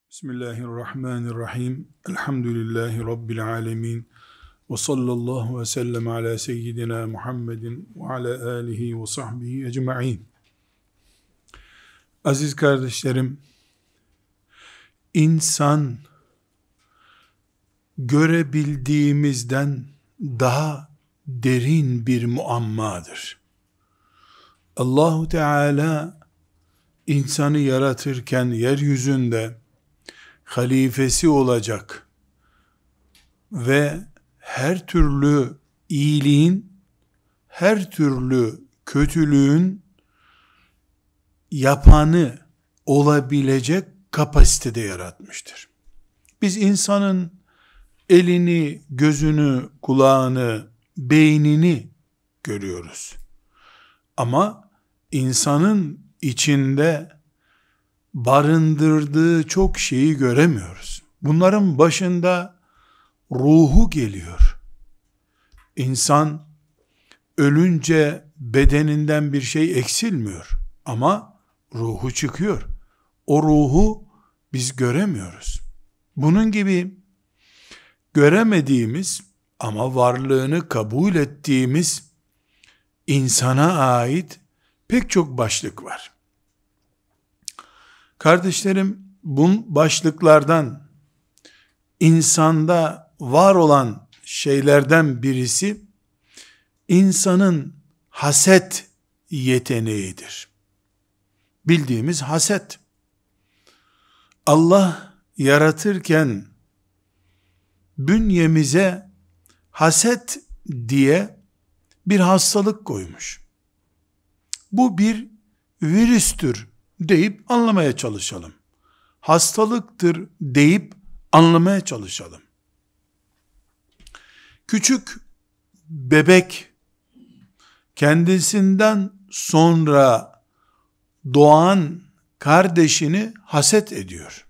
Bismillahirrahmanirrahim. Elhamdülillahi Rabbil alemin. Ve sallallahu ve sellem ala seyyidina Muhammedin ve ala alihi ve sahbihi ecma'in. Aziz kardeşlerim, insan görebildiğimizden daha derin bir muammadır. Allahu Teala insanı yaratırken yeryüzünde halifesi olacak ve her türlü iyiliğin, her türlü kötülüğün yapanı olabilecek kapasitede yaratmıştır. Biz insanın elini, gözünü, kulağını, beynini görüyoruz. Ama insanın içinde barındırdığı çok şeyi göremiyoruz. Bunların başında ruhu geliyor. İnsan ölünce bedeninden bir şey eksilmiyor ama ruhu çıkıyor. O ruhu biz göremiyoruz. Bunun gibi göremediğimiz ama varlığını kabul ettiğimiz insana ait pek çok başlık var. Kardeşlerim, bu başlıklardan insanda var olan şeylerden birisi insanın haset yeteneğidir. Bildiğimiz haset. Allah yaratırken bünyemize haset diye bir hastalık koymuş. Bu bir virüstür deyip anlamaya çalışalım. Hastalıktır deyip anlamaya çalışalım. Küçük bebek kendisinden sonra doğan kardeşini haset ediyor.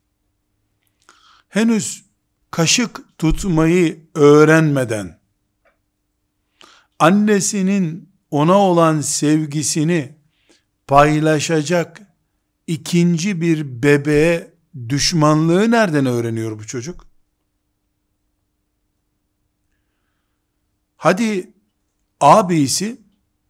Henüz kaşık tutmayı öğrenmeden annesinin ona olan sevgisini paylaşacak ikinci bir bebeğe düşmanlığı nereden öğreniyor bu çocuk? Hadi abisi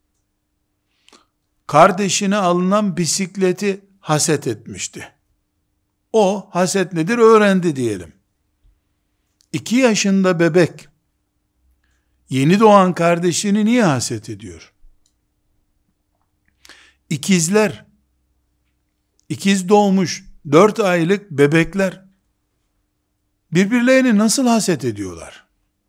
kardeşine alınan bisikleti haset etmişti. O haset nedir öğrendi diyelim. 2 yaşında bebek yeni doğan kardeşini niye haset ediyor? İkizler, ikiz doğmuş 4 aylık bebekler birbirlerini nasıl haset ediyorlar?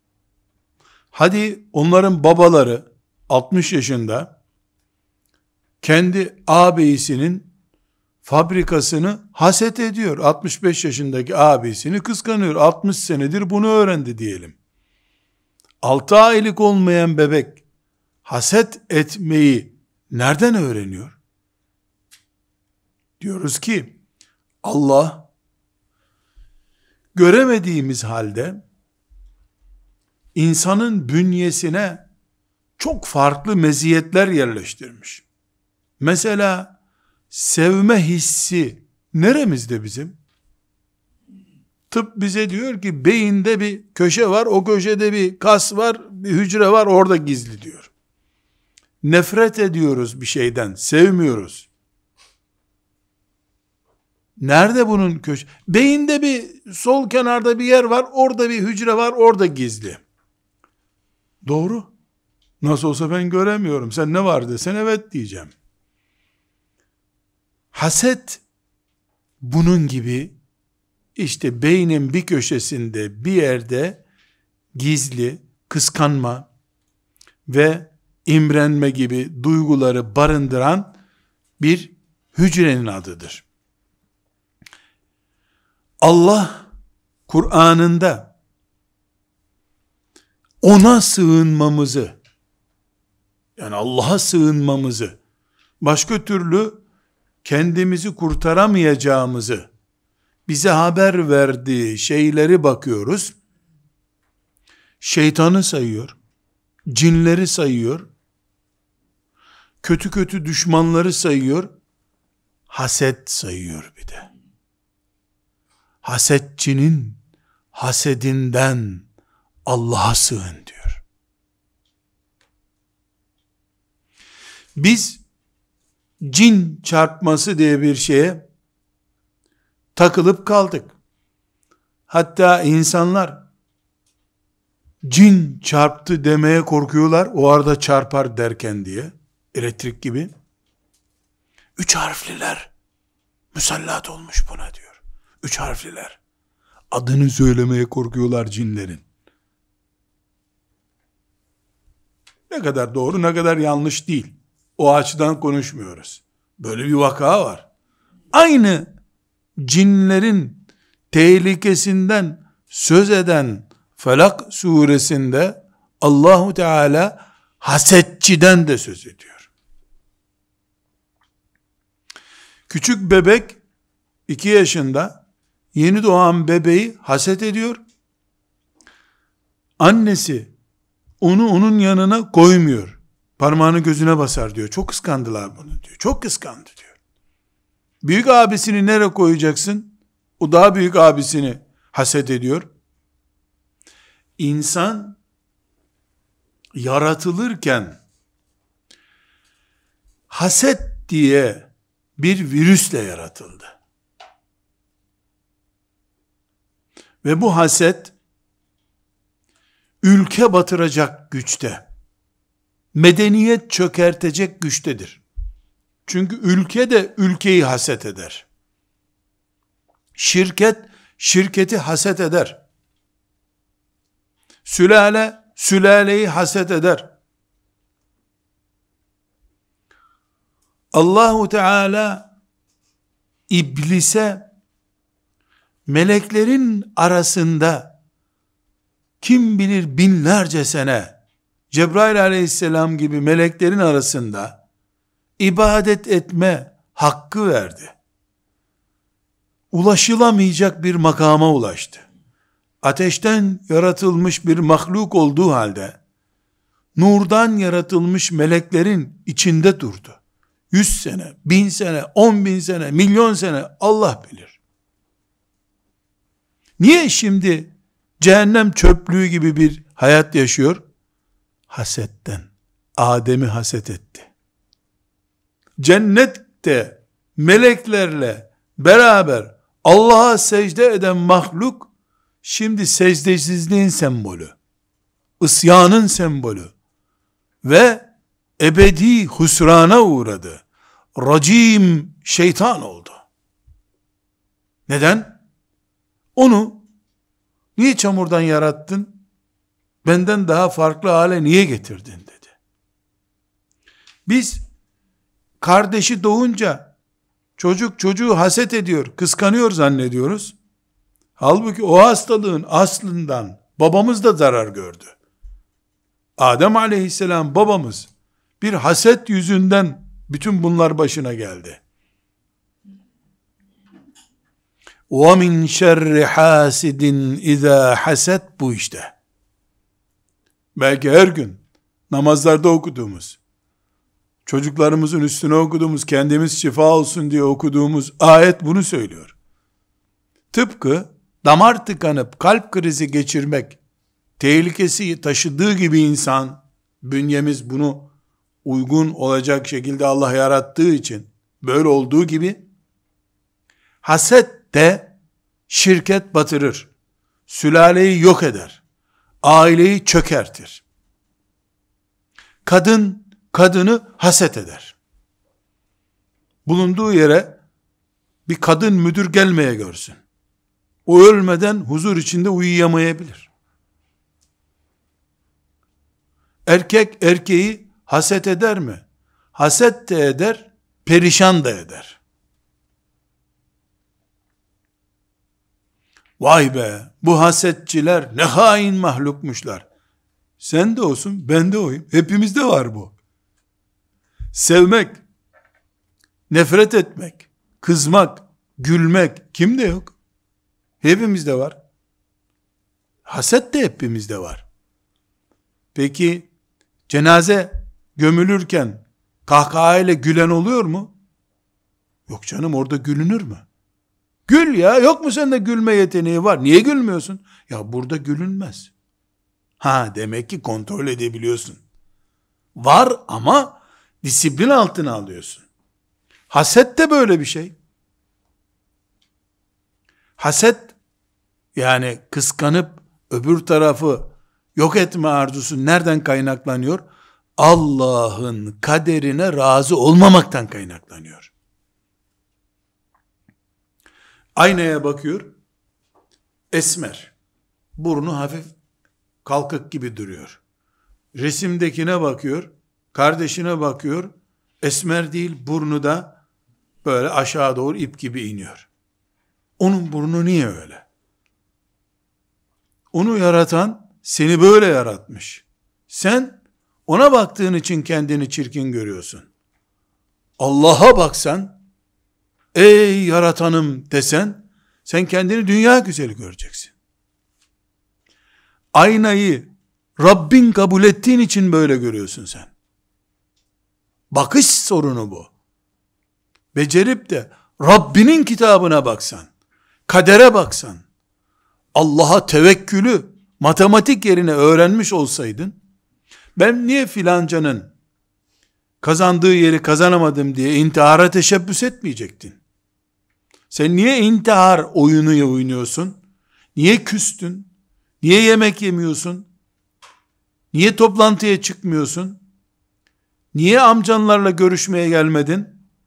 Hadi onların babaları 60 yaşında kendi ağabeyisinin fabrikasını haset ediyor. 65 yaşındaki ağabeyisini kıskanıyor. 60 senedir bunu öğrendi diyelim. 6 aylık olmayan bebek haset etmeyi nereden öğreniyor? Diyoruz ki Allah göremediğimiz halde insanın bünyesine çok farklı meziyetler yerleştirmiş. Mesela sevme hissi neremizde bizim? Tıp bize diyor ki beyinde bir köşe var, o köşede bir kas var, bir hücre var, orada gizli diyor. Nefret ediyoruz bir şeyden, sevmiyoruz. Nerede bunun köşe? Beyinde bir sol kenarda bir yer var, orada bir hücre var, orada gizli. Doğru. Nasıl olsa ben göremiyorum. Sen ne var desen evet diyeceğim. Haset bunun gibi işte beynin bir köşesinde bir yerde gizli kıskanma ve imrenme gibi duyguları barındıran bir hücrenin adıdır. Allah Kur'an'ında ona sığınmamızı, yani Allah'a sığınmamızı, başka türlü kendimizi kurtaramayacağımızı bize haber verdiği şeyleri bakıyoruz. Şeytanı sayıyor, cinleri sayıyor, kötü kötü düşmanları sayıyor, haset sayıyor bir de. hasetçinin hasedinden Allah'a sığın diyor. Biz cin çarpması diye bir şeye takılıp kaldık. Hatta insanlar cin çarptı demeye korkuyorlar, o arada çarpar derken diye, elektrik gibi. 3 harfliler musallat olmuş buna diyor. 3 harfliler. Adını söylemeye korkuyorlar cinlerin. Ne kadar doğru, ne kadar yanlış değil. O açıdan konuşmuyoruz. Böyle bir vaka var. Aynı cinlerin tehlikesinden söz eden Felak suresinde Allahu Teala hasetçiden de söz ediyor. Küçük bebek 2 yaşında yeni doğan bebeği haset ediyor. Annesi onu onun yanına koymuyor. Parmağını gözüne basar diyor. Çok kıskandılar bunu diyor. Çok kıskandı diyor. Büyük abisini nereye koyacaksın? O daha büyük abisini haset ediyor. İnsan yaratılırken haset diye bir virüsle yaratıldı. Ve bu haset ülke batıracak güçte. Medeniyet çökertecek güçtedir. Çünkü ülke de ülkeyi haset eder. Şirket şirketi haset eder. Sülale sülaleyi haset eder. Allahu Teala iblise meleklerin arasında kim bilir binlerce sene Cebrail aleyhisselam gibi meleklerin arasında ibadet etme hakkı verdi. Ulaşılamayacak bir makama ulaştı. Ateşten yaratılmış bir mahluk olduğu halde nurdan yaratılmış meleklerin içinde durdu. 100 sene, 1000 sene, 10.000 sene, milyon sene Allah bilir. Niye şimdi cehennem çöplüğü gibi bir hayat yaşıyor? Hasetten. Adem'i haset etti. Cennette meleklerle beraber Allah'a secde eden mahluk şimdi secdesizliğin sembolü, isyanın sembolü ve ebedi husrana uğradı. Racim şeytan oldu. Neden? Onu niye çamurdan yarattın? Benden daha farklı hale niye getirdin dedi. Biz kardeşi doğunca çocuk çocuğu haset ediyor, kıskanıyor zannediyoruz. Halbuki o hastalığın aslından babamız da zarar gördü. Adem aleyhisselam babamız bir haset yüzünden bütün bunlar başına geldi. وَمِنْ شَرِّ حَاسِدٍ اِذَا حَسَدْ bu işte. Belki her gün namazlarda okuduğumuz, çocuklarımızın üstüne okuduğumuz, kendimiz şifa olsun diye okuduğumuz ayet bunu söylüyor. Tıpkı damar tıkanıp kalp krizi geçirmek tehlikesi taşıdığı gibi insan, bünyemiz bunu uygun olacak şekilde Allah yarattığı için böyle olduğu gibi, haset de şirket batırır, sülaleyi yok eder, aileyi çökertir. Kadın kadını haset eder. Bulunduğu yere bir kadın müdür gelmeye görsün. O ölmeden huzur içinde uyuyamayabilir. Erkek erkeği haset eder mi? Haset de eder, perişan da eder. Vay be, bu hasetçiler ne hain mahlukmuşlar. Sen de olsun, ben de oyum. Hepimizde var bu. Sevmek, nefret etmek, kızmak, gülmek kimde yok? Hepimizde var. Haset de hepimizde var. Peki cenaze gömülürken kahkahayla gülen oluyor mu? Yok canım, orada gülünür mü? Gül ya, yok mu sende gülme yeteneği? Var. Niye gülmüyorsun? Ya burada gülünmez. Ha, demek ki kontrol edebiliyorsun. Var ama disiplin altına alıyorsun. Haset de böyle bir şey. Haset, yani kıskanıp öbür tarafı yok etme arzusu nereden kaynaklanıyor? Allah'ın kaderine razı olmamaktan kaynaklanıyor. Aynaya bakıyor, esmer, burnu hafif kalkık gibi duruyor. Resimdekine bakıyor, kardeşine bakıyor, esmer değil, burnu da böyle aşağı doğru ip gibi iniyor. Onun burnu niye öyle? Onu yaratan seni böyle yaratmış. Sen ona baktığın için kendini çirkin görüyorsun. Allah'a baksan, ey yaratanım desen, sen kendini dünya güzeli göreceksin. Aynayı Rabbin kabul ettiğin için böyle görüyorsun sen. Bakış sorunu bu. Becerip de Rabbinin kitabına baksan, kadere baksan, Allah'a tevekkülü matematik yerine öğrenmiş olsaydın, ben niye filancanın kazandığı yeri kazanamadım diye intihara teşebbüs etmeyecektin. Sen niye intihar oyunu oynuyorsun? Niye küstün? Niye yemek yemiyorsun? Niye toplantıya çıkmıyorsun? Niye amcanlarla görüşmeye gelmedin?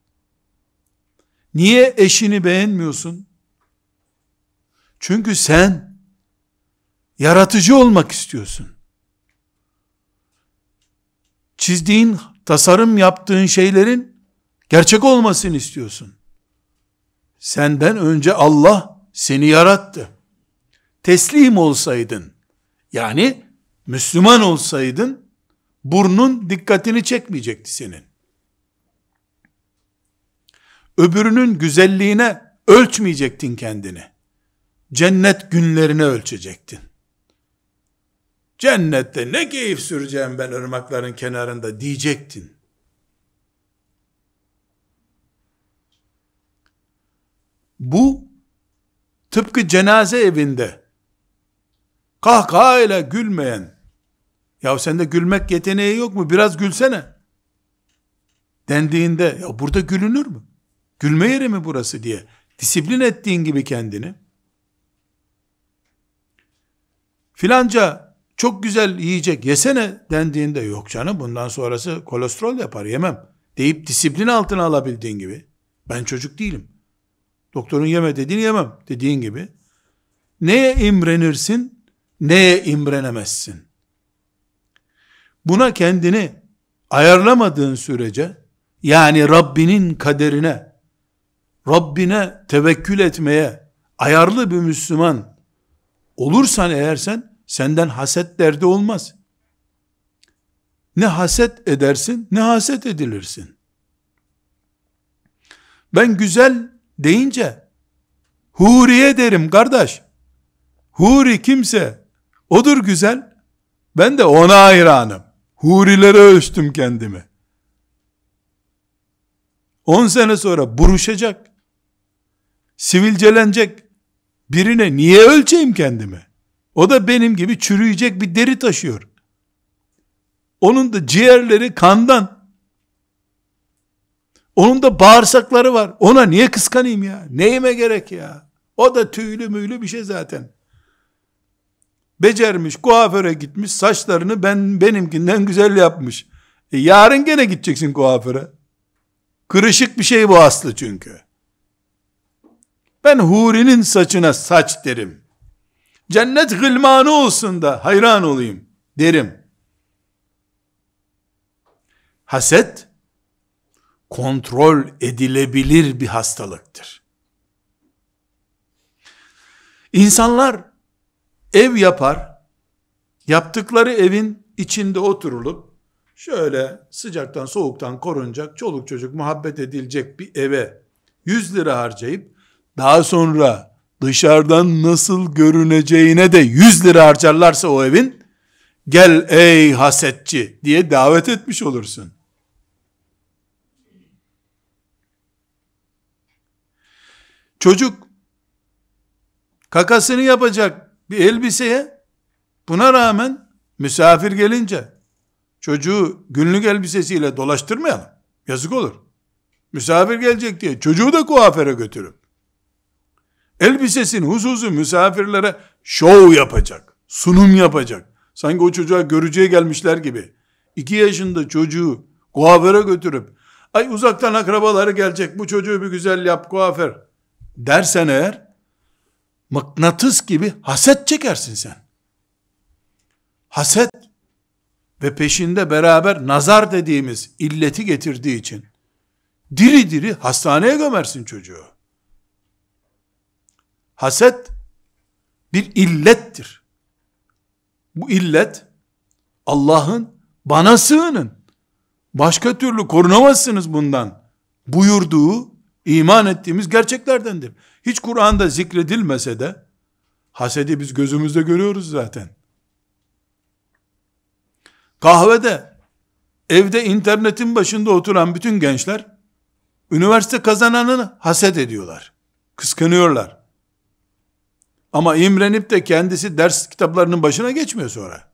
Niye eşini beğenmiyorsun? Çünkü sen yaratıcı olmak istiyorsun. Çizdiğin, tasarım yaptığın şeylerin gerçek olmasını istiyorsun. Senden önce Allah seni yarattı. Teslim olsaydın, yani Müslüman olsaydın, burnun dikkatini çekmeyecekti senin. Öbürünün güzelliğine ölçmeyecektin kendini. Cennet günlerini ölçecektin. Cennette ne keyif süreceğim ben ırmakların kenarında diyecektin. Bu tıpkı cenaze evinde kahkahayla gülmeyen, ya sende gülmek yeteneği yok mu, biraz gülsene dendiğinde, ya burada gülünür mü? Gülme yeri mi burası diye disiplin ettiğin gibi kendini, filanca çok güzel yiyecek yesene dendiğinde, yok canım bundan sonrası kolesterol yapar yemem deyip disiplin altına alabildiğin gibi, ben çocuk değilim, doktorun yeme dediğini yemem dediğin gibi, neye imrenirsin, neye imrenemezsin? Buna kendini ayarlamadığın sürece, yani Rabbinin kaderine, Rabbine tevekkül etmeye ayarlı bir Müslüman olursan eğer, senden haset derdi olmaz. Ne haset edersin, ne haset edilirsin. Ben güzel deyince huriye derim kardeş. Huri kimse, odur güzel. Ben de ona hayranım. Hurilere ölçtüm kendimi. 10 sene sonra buruşacak, sivilcelenecek birine niye ölçeyim kendimi? O da benim gibi çürüyecek bir deri taşıyor. Onun da ciğerleri kandan. Onun da bağırsakları var. Ona niye kıskanayım ya? Neyime gerek ya? O da tüylü müylü bir şey zaten. Becermiş, kuaföre gitmiş, saçlarını benimkinden güzel yapmış. Yarın gene gideceksin kuaföre. Kırışık bir şey bu aslı çünkü. Ben hurinin saçına saç derim. Cennet gılmanı olsun da hayran olayım derim. Haset, kontrol edilebilir bir hastalıktır. İnsanlar ev yapar, yaptıkları evin içinde oturulup, şöyle sıcaktan soğuktan korunacak, çoluk çocuk muhabbet edilecek bir eve 100 lira harcayıp, daha sonra dışarıdan nasıl görüneceğine de 100 lira harcarlarsa o evin, gel ey hasetçi diye davet etmiş olursun. Çocuk kakasını yapacak bir elbiseye, buna rağmen misafir gelince çocuğu günlük elbisesiyle dolaştırmayalım. Yazık olur. Misafir gelecek diye çocuğu da kuaföre götürüp elbisesini hususi misafirlere şov yapacak, sunum yapacak. Sanki o çocuğa görücüye gelmişler gibi. 2 yaşında çocuğu kuaföre götürüp, ay uzaktan akrabaları gelecek, bu çocuğu bir güzel yap kuaför dersen eğer, mıknatıs gibi haset çekersin sen. Haset ve peşinde beraber nazar dediğimiz illeti getirdiği için diri diri hastaneye gömersin çocuğu. Haset bir illettir. Bu illet Allah'ın bana sığının, başka türlü korunamazsınız bundan buyurduğu, iman ettiğimiz gerçeklerdendir. Hiç Kur'an'da zikredilmese de hasedi biz gözümüzde görüyoruz zaten. Kahvede, evde internetin başında oturan bütün gençler üniversite kazananını haset ediyorlar. Kıskanıyorlar. Ama imrenip de kendisi ders kitaplarının başına geçmiyor sonra.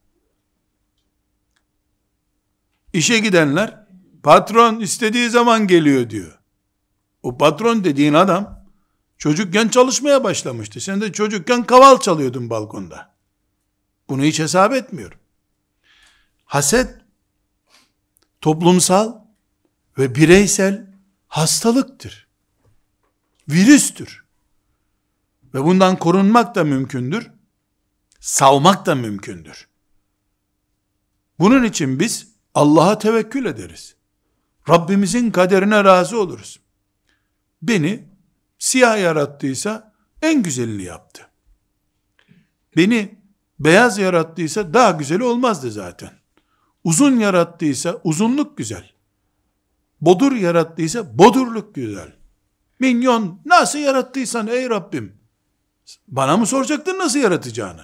İşe gidenler, patron istediği zaman geliyor diyor. O patron dediğin adam çocukken çalışmaya başlamıştı. Sen de çocukken kaval çalıyordun balkonda. Bunu hiç hesap etmiyorum. Haset toplumsal ve bireysel hastalıktır. Virüstür. Ve bundan korunmak da mümkündür. Savmak da mümkündür. Bunun için biz Allah'a tevekkül ederiz. Rabbimizin kaderine razı oluruz. Beni siyah yarattıysa en güzelini yaptı. Beni beyaz yarattıysa daha güzeli olmazdı zaten. Uzun yarattıysa uzunluk güzel. Bodur yarattıysa bodurluk güzel. Minyon nasıl yarattıysan ey Rabbim, bana mı soracaktın nasıl yaratacağını?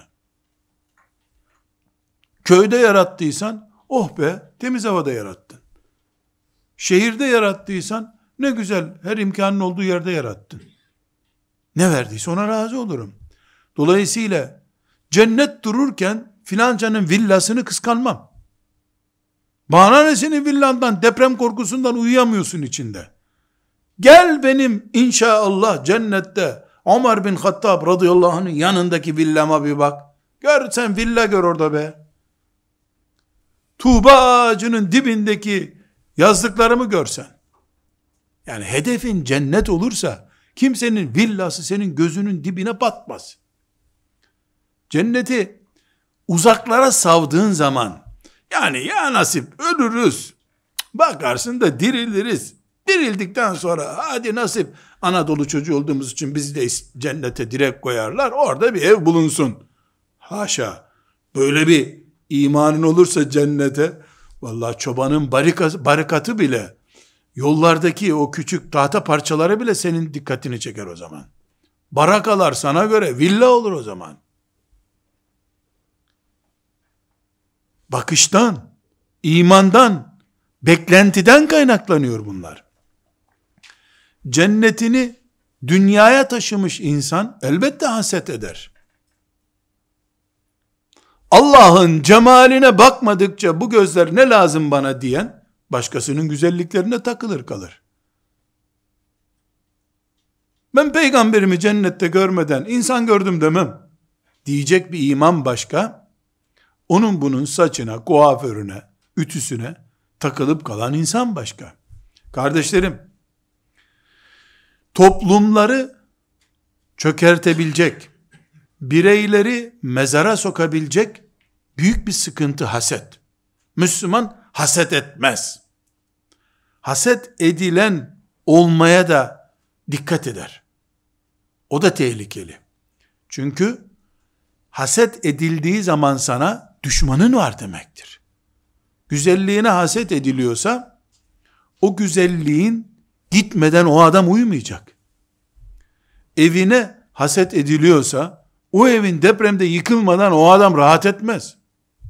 Köyde yarattıysan, oh be temiz havada yarattın. Şehirde yarattıysan, ne güzel her imkanın olduğu yerde yarattın. Ne verdiyse ona razı olurum. Dolayısıyla cennet dururken filancanın villasını kıskanmam. Bana ne senin villandan, deprem korkusundan uyuyamıyorsun içinde. Gel benim inşallah cennette Ömer bin Hattab radıyallahu anh'ın yanındaki villama bir bak. Gör sen villa gör orada be. Tuğba ağacının dibindeki yazdıklarımı görsen. Yani hedefin cennet olursa kimsenin villası senin gözünün dibine batmaz. Cenneti uzaklara savdığın zaman, yani ya nasip ölürüz, bakarsın da diriliriz. Dirildikten sonra hadi nasip Anadolu çocuğu olduğumuz için bizi de cennete direkt koyarlar, orada bir ev bulunsun. Haşa, böyle bir imanın olursa cennete, vallahi çobanın barikatı bile, yollardaki o küçük tahta parçaları bile senin dikkatini çeker o zaman. Barakalar sana göre villa olur o zaman. Bakıştan, imandan, beklentiden kaynaklanıyor bunlar. Cennetini dünyaya taşımış insan elbette haset eder. Allah'ın cemaline bakmadıkça bu gözler ne lazım bana diyen, başkasının güzelliklerine takılır kalır. Ben peygamberimi cennette görmeden insan gördüm demem diyecek bir iman başka, onun bunun saçına, kuaförüne, ütüsüne takılıp kalan insan başka. Kardeşlerim, toplumları çökertebilecek, bireyleri mezara sokabilecek büyük bir sıkıntı haset. Müslüman haset etmez. Haset edilen olmaya da dikkat eder. O da tehlikeli. Çünkü haset edildiği zaman sana düşmanın var demektir. Güzelliğine haset ediliyorsa o güzelliğin gitmeden o adam uyumayacak. Evine haset ediliyorsa o evin depremde yıkılmadan o adam rahat etmez.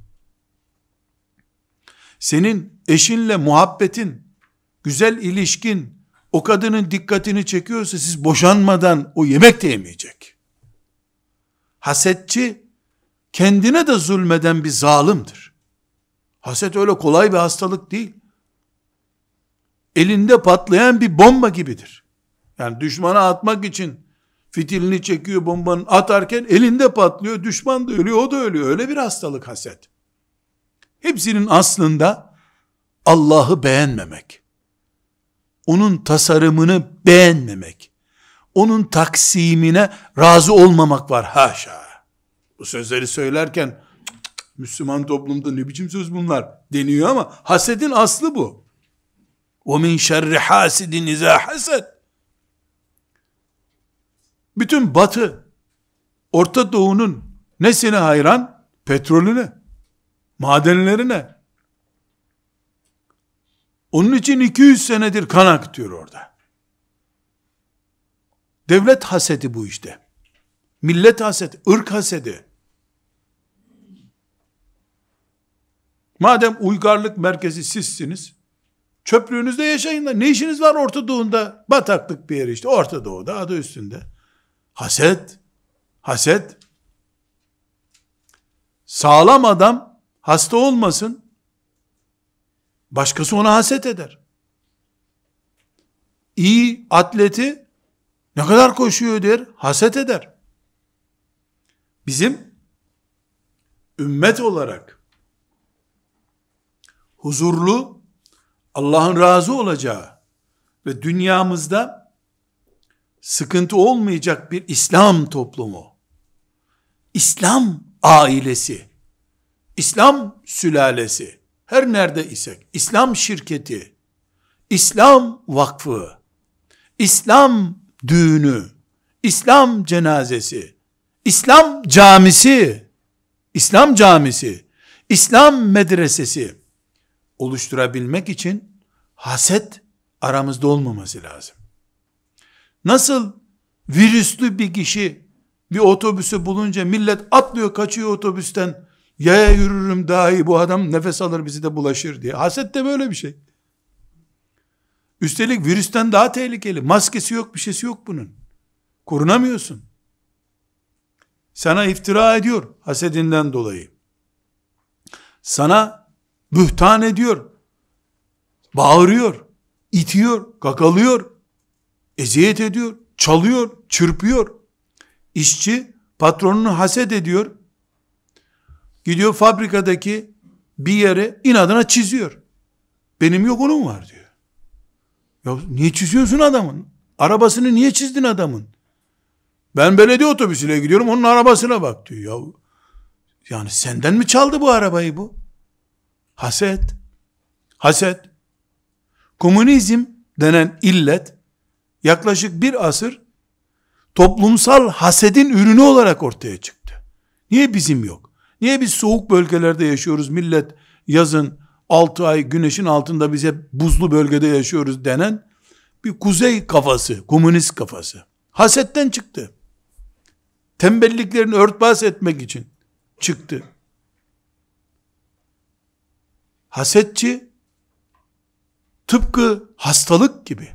Senin eşinle muhabbetin, güzel ilişkin, o kadının dikkatini çekiyorsa siz boşanmadan o yemek de yemeyecek. Hasetçi, kendine de zulmeden bir zalimdir. Haset öyle kolay bir hastalık değil. Elinde patlayan bir bomba gibidir. Yani düşmana atmak için fitilini çekiyor, bombanın atarken elinde patlıyor, düşman da ölüyor, o da ölüyor. Öyle bir hastalık haset. Hepsinin aslında Allah'ı beğenmemek, onun tasarımını beğenmemek, onun taksimine razı olmamak var, haşa. Bu sözleri söylerken Müslüman toplumda ne biçim söz bunlar deniyor ama hasedin aslı bu. وَمِنْ شَرِّ حَاسِدٍ اِذَا حَسَدٍ. Bütün Batı, Orta Doğu'nun nesine hayran? Petrolüne, madenlerine. Onun için 200 senedir kan akıtıyor orada. Devlet hasedi bu işte. Millet hasedi, ırk hasedi. Madem uygarlık merkezi sizsiniz, çöplüğünüzde yaşayın da ne işiniz var Orta Doğu'da? Bataklık bir yer işte, Orta Doğu'da adı üstünde. Haset, haset. Sağlam adam hasta olmasın, başkası ona haset eder. İyi atleti ne kadar koşuyor der, haset eder. Bizim ümmet olarak huzurlu, Allah'ın razı olacağı ve dünyamızda sıkıntı olmayacak bir İslam toplumu, İslam ailesi, İslam sülalesi, her nerede isek, İslam şirketi, İslam vakfı, İslam düğünü, İslam cenazesi, İslam camisi, İslam camisi, İslam medresesi oluşturabilmek için haset aramızda olmaması lazım. Nasıl virüslü bir kişi bir otobüsü bulunca millet atlıyor kaçıyor otobüsten, yaya yürürüm daha iyi, bu adam nefes alır bizi de bulaşır diye. Haset de böyle bir şey. Üstelik virüsten daha tehlikeli. Maskesi yok, bir şeysi yok bunun. Korunamıyorsun. Sana iftira ediyor hasedinden dolayı. Sana bühtan ediyor. Bağırıyor, itiyor, kakalıyor, eziyet ediyor, çalıyor, çırpıyor. İşçi patronunu haset ediyor. Gidiyor fabrikadaki bir yere inadına çiziyor. Benim yok onun var diyor. Ya niye çiziyorsun adamın? Arabasını niye çizdin adamın? Ben belediye otobüsüyle gidiyorum, onun arabasına bak diyor. Ya, yani senden mi çaldı bu arabayı bu? Haset. Haset. Komünizm denen illet yaklaşık bir asır toplumsal hasedin ürünü olarak ortaya çıktı. Niye bizim yok? Niye biz soğuk bölgelerde yaşıyoruz? Millet yazın 6 ay güneşin altında, bize buzlu bölgede yaşıyoruz denen bir kuzey kafası, komünist kafası. Hasetten çıktı. Tembelliklerini örtbas etmek için çıktı. Hasetçi tıpkı hastalık gibi,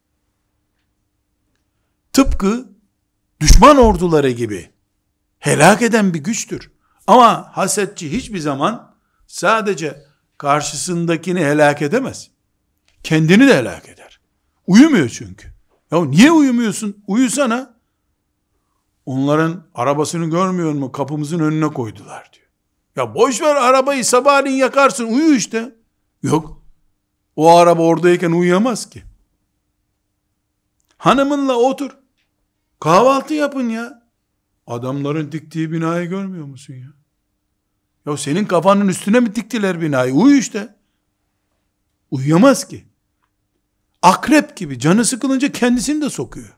tıpkı düşman orduları gibi helak eden bir güçtür. Ama hasetçi hiçbir zaman sadece karşısındakini helak edemez. Kendini de helak eder. Uyumuyor çünkü. Ya niye uyumuyorsun? Uyusana. Onların arabasını görmüyor mu? Kapımızın önüne koydular diyor. Ya boş ver arabayı, sabahleyin yakarsın, uyu işte. Yok. O araba oradayken uyuyamaz ki. Hanımınla otur. Kahvaltı yapın ya. Adamların diktiği binayı görmüyor musun ya? Ya senin kafanın üstüne mi diktiler binayı? Uyu işte. Uyuyamaz ki. Akrep gibi canı sıkılınca kendisini de sokuyor.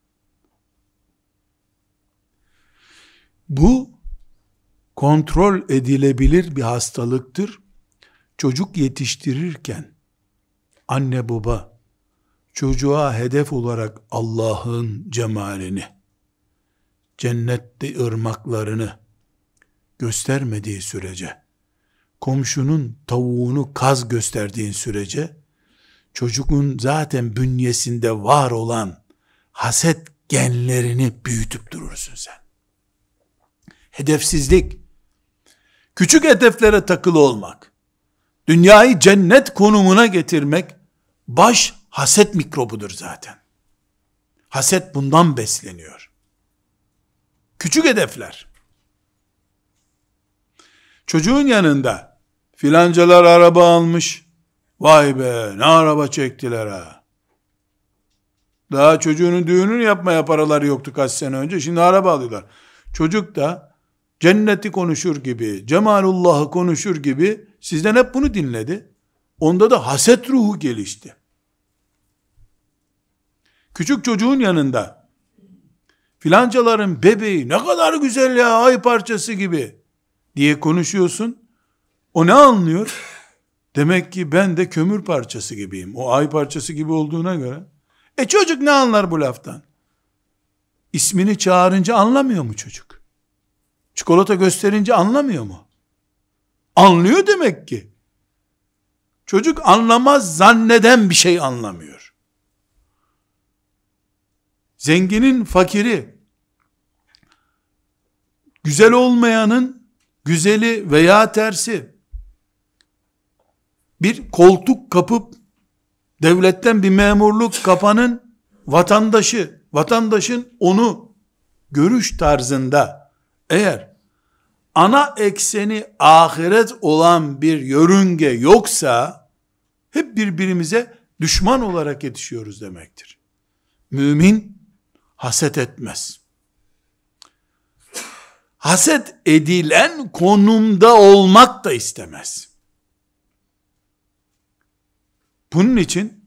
Bu kontrol edilebilir bir hastalıktır. Çocuk yetiştirirken anne baba çocuğa hedef olarak Allah'ın cemalini, cennette ırmaklarını göstermediği sürece, komşunun tavuğunu kaz gösterdiğin sürece, çocuğun zaten bünyesinde var olan haset genlerini büyütüp durursun sen. hedefsizlik, küçük hedeflere takılı olmak, dünyayı cennet konumuna getirmek, baş haset mikrobudur zaten. Haset bundan besleniyor. Küçük hedefler. Çocuğun yanında, filancalar araba almış, vay be ne araba çektiler ha. Daha çocuğunun düğününü yapmaya paraları yoktu kaç sene önce, şimdi araba alıyorlar. Çocuk da cenneti konuşur gibi, cemalullah'ı konuşur gibi sizden hep bunu dinledi. Onda da haset ruhu gelişti. Küçük çocuğun yanında filancaların bebeği ne kadar güzel ya, ay parçası gibi diye konuşuyorsun. O ne anlıyor? Demek ki ben de kömür parçası gibiyim. O ay parçası gibi olduğuna göre. Çocuk ne anlar bu laftan? İsmini çağırınca anlamıyor mu çocuk? Çikolata gösterince anlamıyor mu? Anlıyor demek ki. Çocuk anlamaz zanneden bir şey anlamıyor. Zenginin fakiri, güzel olmayanın güzeli veya tersi, bir koltuk kapıp devletten bir memurluk kapanın vatandaşı, vatandaşın onu görüş tarzında eğer ana ekseni ahiret olan bir yörünge yoksa hep birbirimize düşman olarak yetişiyoruz demektir. Mümin haset etmez. Haset edilen konumda olmak da istemez. Bunun için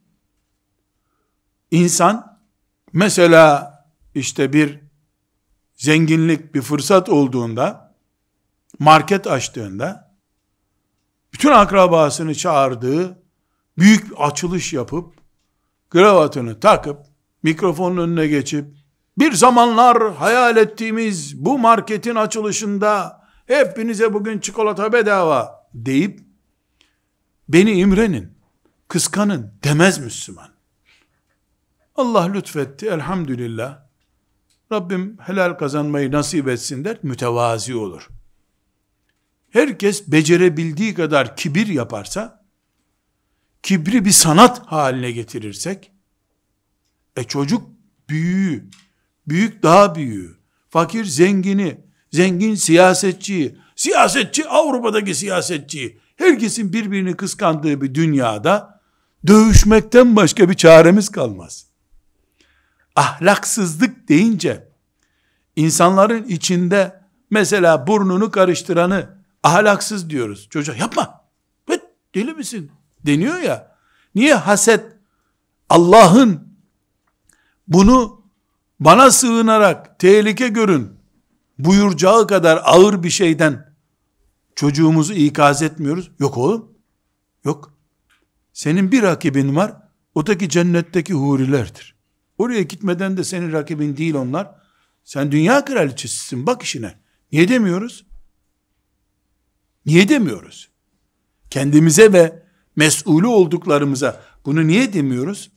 insan mesela işte bir zenginlik, bir fırsat olduğunda, market açtığında, bütün akrabasını çağırdığı, büyük bir açılış yapıp, kravatını takıp, mikrofonun önüne geçip, bir zamanlar hayal ettiğimiz bu marketin açılışında, hepinize bugün çikolata bedava deyip, beni imrenin, kıskanın demez Müslüman. Allah lütfetti, elhamdülillah. Rabbim helal kazanmayı nasip etsin der, mütevazi olur. Herkes becerebildiği kadar kibir yaparsa, kibri bir sanat haline getirirsek, çocuk büyüğü, büyük daha büyüğü, fakir zengini, zengin siyasetçiyi, siyasetçi Avrupa'daki siyasetçiyi, herkesin birbirini kıskandığı bir dünyada, dövüşmekten başka bir çaremiz kalmaz. Ahlaksızlık deyince, insanların içinde, mesela burnunu karıştıranı, ahlaksız diyoruz. Çocuğa yapma, deli misin deniyor ya, niye haset, Allah'ın bunu bana sığınarak tehlike görün buyuracağı kadar ağır bir şeyden çocuğumuzu ikaz etmiyoruz? Yok oğlum, yok. Senin bir rakibin var, öteki cennetteki hurilerdir. Oraya gitmeden de senin rakibin değil onlar. Sen dünya kraliçesisin, bak işine. Niye demiyoruz? Niye demiyoruz? Kendimize ve mesulü olduklarımıza bunu niye demiyoruz?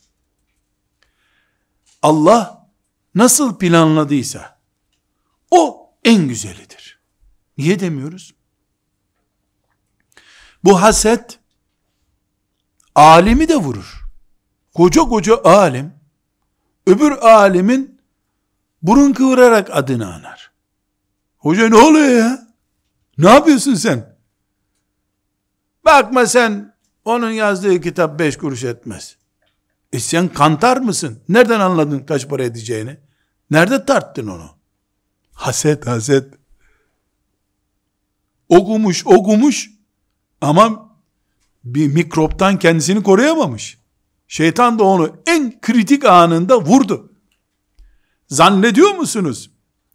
Allah nasıl planladıysa o en güzelidir. Niye demiyoruz? Bu haset alimi de vurur. Koca koca alim öbür alimin burun kıvırarak adını anar. Hoca ne oluyor ya? Ne yapıyorsun sen? Bakma sen, onun yazdığı kitap 5 kuruş etmez. Sen kantar mısın? Nereden anladın kaç para edeceğini? Nerede tarttın onu? Haset, haset. Okumuş ama bir mikroptan kendisini koruyamamış. Şeytan da onu en kritik anında vurdu. Zannediyor musunuz?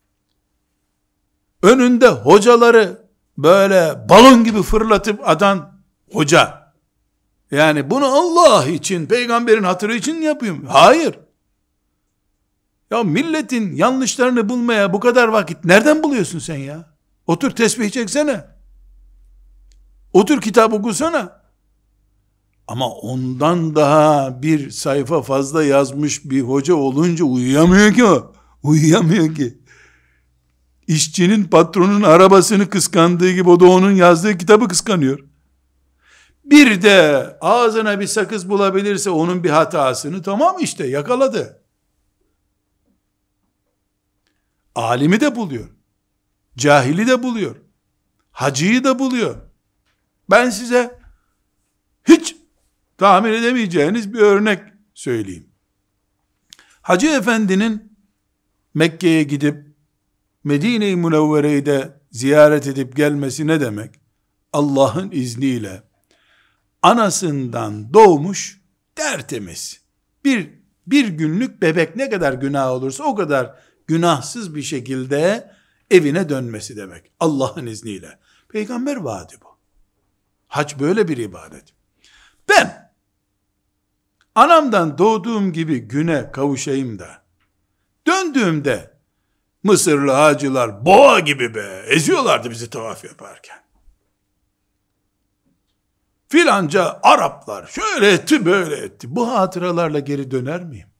Önünde hocaları böyle balon gibi fırlatıp atan hoca, yani bunu Allah için, peygamberin hatırı için yapıyorum. Hayır. Ya milletin yanlışlarını bulmaya bu kadar vakit nereden buluyorsun sen ya? Otur tesbih çeksene. Otur kitap okusana. Ama ondan daha bir sayfa fazla yazmış bir hoca olunca uyuyamıyor ki o. Uyuyamıyor ki. İşçinin patronun arabasını kıskandığı gibi o da onun yazdığı kitabı kıskanıyor. Bir de ağzına bir sakız bulabilirse onun bir hatasını, tamam işte yakaladı. Alimi de buluyor. Cahili de buluyor. Hacıyı da buluyor. Ben size hiç tahmin edemeyeceğiniz bir örnek söyleyeyim. Hacı efendinin Mekke'ye gidip Medine-i Münevvere'yi de ziyaret edip gelmesi ne demek? Allah'ın izniyle anasından doğmuş tertemiz bir günlük bebek ne kadar günah olursa o kadar günahsız bir şekilde evine dönmesi demek. Allah'ın izniyle. Peygamber vaadi bu. Hac böyle bir ibadet. Ben anamdan doğduğum gibi güne kavuşayım da döndüğümde Mısırlı hacılar boğa gibi be eziyorlardı bizi tavaf yaparken. Filanca Araplar şöyle etti böyle etti. Bu hatıralarla geri döner miyim?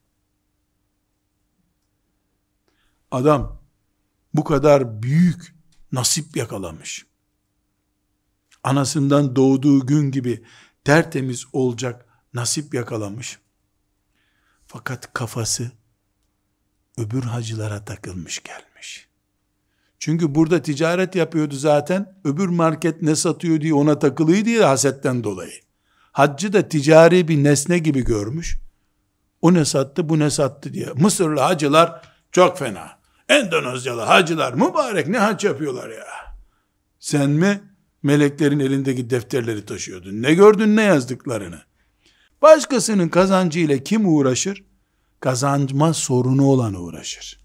Adam bu kadar büyük nasip yakalamış. Anasından doğduğu gün gibi tertemiz olacak nasip yakalamış. Fakat kafası öbür hacılara takılmış gelmiş. Çünkü burada ticaret yapıyordu zaten. Öbür market ne satıyor diye ona takılıydı ya hasetten dolayı. Haccı da ticari bir nesne gibi görmüş. O ne sattı, bu ne sattı diye. Mısırlı hacılar çok fena. Endonezyalı hacılar mübarek ne hac yapıyorlar ya. Sen mi meleklerin elindeki defterleri taşıyordun? Ne gördün ne yazdıklarını? Başkasının kazancıyla kim uğraşır? Kazanma sorunu olan uğraşır.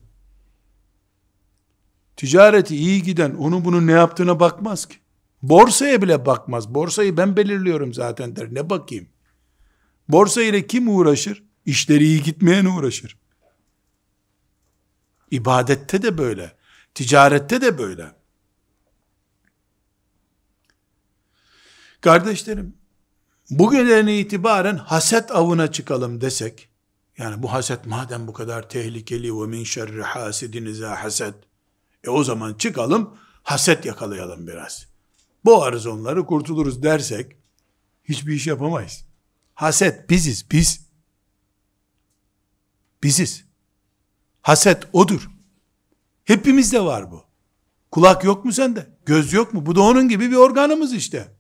Ticareti iyi giden onun bunun ne yaptığına bakmaz ki. Borsaya bile bakmaz. Borsayı ben belirliyorum zaten der. Ne bakayım? Borsa ile kim uğraşır? İşleri iyi gitmeyen uğraşır. İbadette de böyle. Ticarette de böyle. Kardeşlerim, bugünden itibaren haset avına çıkalım desek, yani bu haset madem bu kadar tehlikeli ve min şerri hasidin izâ haset, o zaman çıkalım haset yakalayalım biraz. Boğarız onları kurtuluruz dersek hiçbir iş yapamayız. Haset biziz biz. Biziz. Haset odur. Hepimizde var bu. Kulak yok mu sende? Göz yok mu? Bu da onun gibi bir organımız işte.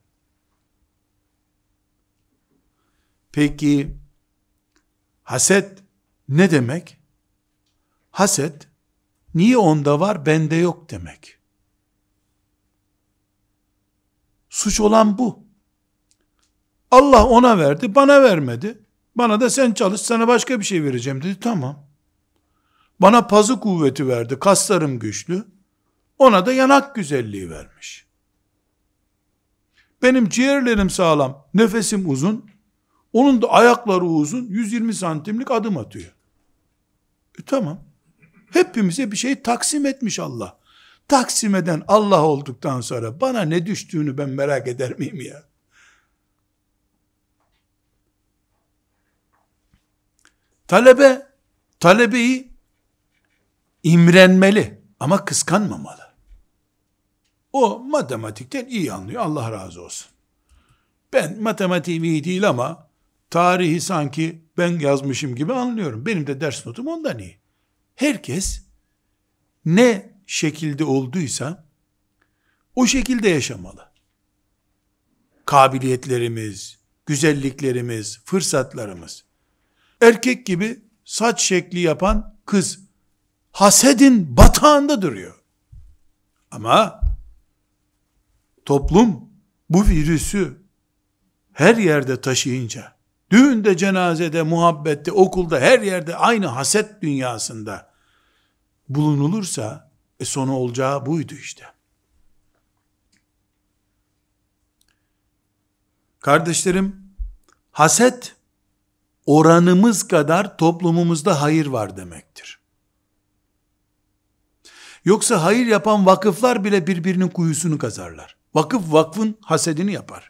Peki haset ne demek? Haset niye onda var bende yok demek. Suç olan bu. Allah ona verdi, bana vermedi. Bana da sen çalış, sana başka bir şey vereceğim dedi. Tamam. Bana pazı kuvveti verdi, kaslarım güçlü. Ona da yanak güzelliği vermiş. Benim ciğerlerim sağlam, nefesim uzun. Onun da ayakları uzun, 120 santimlik adım atıyor. Tamam. Hepimize bir şey taksim etmiş Allah. Taksim eden Allah olduktan sonra bana ne düştüğünü ben merak eder miyim ya? Talebeyi imrenmeli ama kıskanmamalı. O matematikten iyi anlıyor, Allah razı olsun. Ben matematiğim iyi değil ama tarihi sanki ben yazmışım gibi anlıyorum. Benim de ders notum ondan iyi. Herkes ne şekilde olduysa o şekilde yaşamalı. Kabiliyetlerimiz, güzelliklerimiz, fırsatlarımız. Erkek gibi saç şekli yapan kız hasedin batağında duruyor. Ama toplum bu virüsü her yerde taşıyınca, düğünde, cenazede, muhabbette, okulda, her yerde aynı haset dünyasında bulunulursa, sonu olacağı buydu işte. Kardeşlerim, haset oranımız kadar toplumumuzda hayır var demektir. Yoksa hayır yapan vakıflar bile birbirinin kuyusunu kazarlar. Vakıf vakfın hasedini yapar.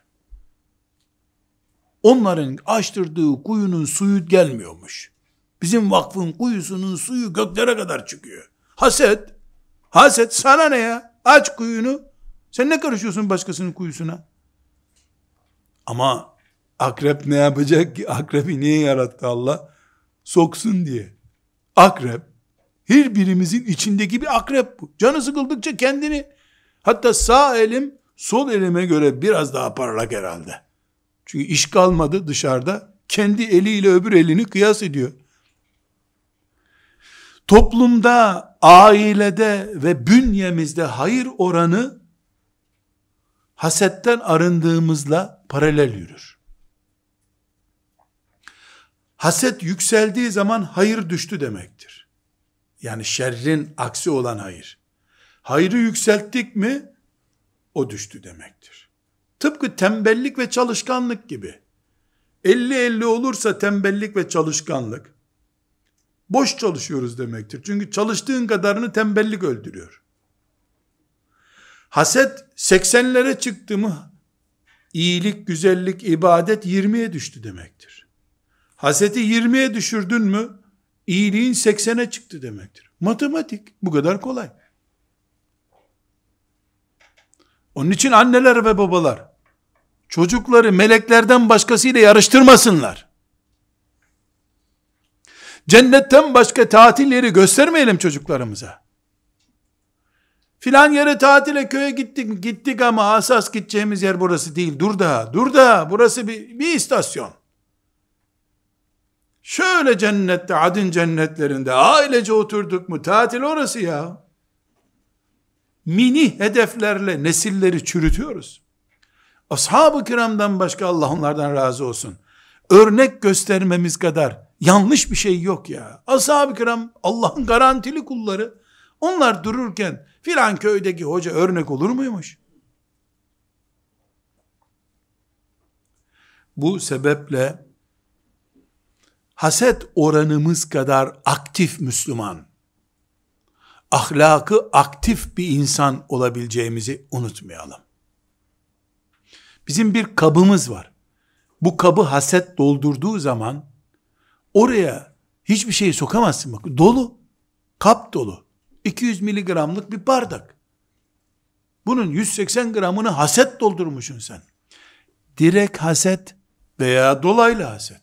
Onların açtırdığı kuyunun suyu gelmiyormuş. Bizim vakfın kuyusunun suyu göklere kadar çıkıyor. Haset, Haset sana ne ya? Aç kuyunu. Sen ne karışıyorsun başkasının kuyusuna? Ama akrep ne yapacak ki? Akrebi niye yarattı Allah? Soksun diye. Akrep, her birimizin içindeki bir akrep bu. Canı sıkıldıkça kendini, hatta sağ elim sol elime göre biraz daha parlak herhalde. Çünkü iş kalmadı dışarıda. Kendi eliyle öbür elini kıyas ediyor. Toplumda, ailede ve bünyemizde hayır oranı hasetten arındığımızla paralel yürür. Haset yükseldiği zaman hayır düştü demektir. Yani şerrin aksi olan hayır. Hayrı yükselttik mi o düştü demektir. Tıpkı tembellik ve çalışkanlık gibi. 50-50 olursa tembellik ve çalışkanlık boş çalışıyoruz demektir. Çünkü çalıştığın kadarını tembellik öldürüyor. Haset 80'lere çıktı mı iyilik, güzellik, ibadet 20'ye düştü demektir. Haseti 20'ye düşürdün mü iyiliğin 80'e çıktı demektir. Matematik bu kadar kolay. Onun için anneler ve babalar çocukları meleklerden başkasıyla yarıştırmasınlar. Cennetten başka tatil yeri göstermeyelim çocuklarımıza. Filan yere tatile köye gittik ama asas gideceğimiz yer burası değil. Dur da burası bir istasyon. Şöyle cennette, Adın cennetlerinde ailece oturduk mu tatil orası ya. Mini hedeflerle nesilleri çürütüyoruz. Ashab-ı kiramdan başka, Allah onlardan razı olsun, örnek göstermemiz kadar yanlış bir şey yok ya. Ashab-ı kiram Allah'ın garantili kulları. Onlar dururken filan köydeki hoca örnek olur muymuş? Bu sebeple haset oranımız kadar aktif Müslüman, ahlakı aktif bir insan olabileceğimizi unutmayalım. Bizim bir kabımız var. Bu kabı haset doldurduğu zaman oraya hiçbir şey sokamazsın. Bak, dolu, kap dolu. 200 miligramlık bir bardak. Bunun 180 gramını haset doldurmuşsun sen. Direkt haset veya dolaylı haset.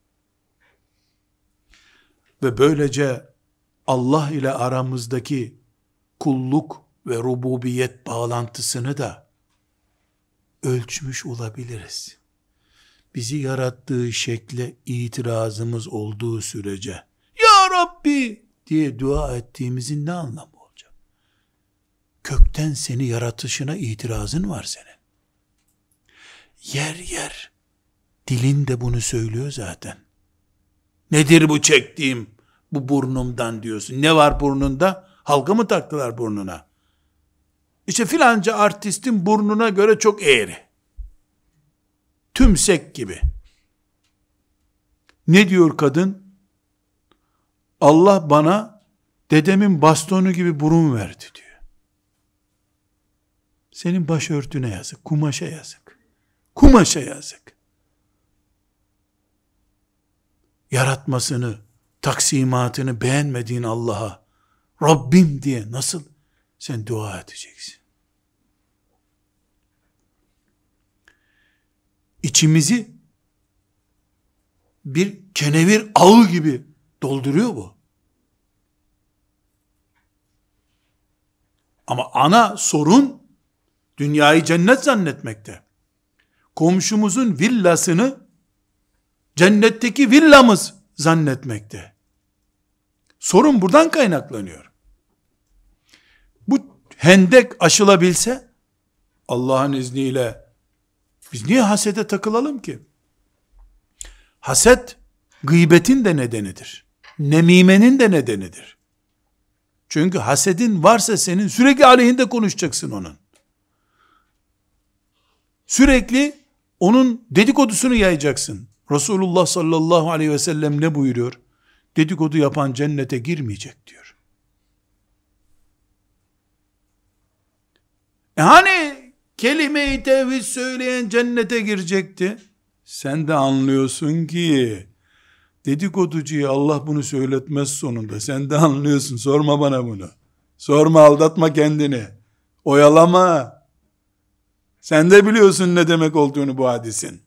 Ve böylece Allah ile aramızdaki kulluk ve rububiyet bağlantısını da ölçmüş olabiliriz. Bizi yarattığı şekle itirazımız olduğu sürece, Ya Rabbi diye dua ettiğimizin ne anlamı olacak? Kökten seni yaratışına itirazın var senin. Yer yer dilin de bunu söylüyor zaten. Nedir bu çektiğim, bu burnumdan diyorsun. Ne var burnunda? Halka mı taktılar burnuna? İşte filanca artistin burnuna göre çok eğri. Tümsek gibi. Ne diyor kadın? Allah bana dedemin bastonu gibi burun verdi diyor. Senin başörtüne yazık, kumaşa yazık. Kumaşa yazık. Yaratmasını, taksimatını beğenmediğin Allah'a Rabbim diye nasıl sen dua edeceksin? İçimizi bir kenevir ağı gibi dolduruyor bu. Ama ana sorun dünyayı cennet zannetmekte. Komşumuzun villasını cennetteki villamız zannetmekte. Sorun buradan kaynaklanıyor. Bu hendek aşılabilse Allah'ın izniyle biz niye hasede takılalım ki? Haset gıybetin de nedenidir. Nemimenin de nedenidir. Çünkü hasedin varsa senin sürekli aleyhinde konuşacaksın onun. Sürekli onun dedikodusunu yayacaksın. Resulullah sallallahu aleyhi ve sellem ne buyuruyor? Dedikodu yapan cennete girmeyecek diyor. Hani kelime-i tevhid söyleyen cennete girecekti? Sen de anlıyorsun ki dedikoducuya Allah bunu söyletmez sonunda. Sen de anlıyorsun. Sorma bana bunu. Sorma, aldatma kendini. Oyalama. Sen de biliyorsun ne demek olduğunu bu hadisin.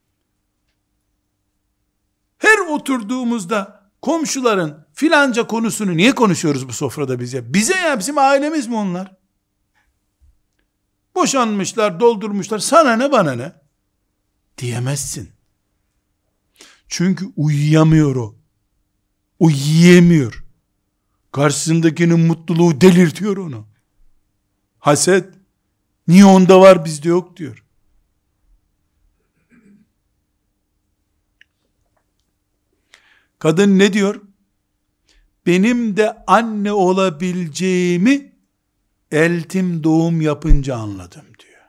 Her oturduğumuzda komşuların filanca konusunu niye konuşuyoruz bu sofrada biz ya? Bize ya, bizim ailemiz mi onlar? Boşanmışlar, doldurmuşlar. Sana ne, bana ne? Diyemezsin. Çünkü uyuyamıyor o. O yiyemiyor. Karşısındakinin mutluluğu delirtiyor onu. Haset. Niye onda var bizde yok diyor. Kadın ne diyor? Benim de anne olabileceğimi eltim doğum yapınca anladım diyor.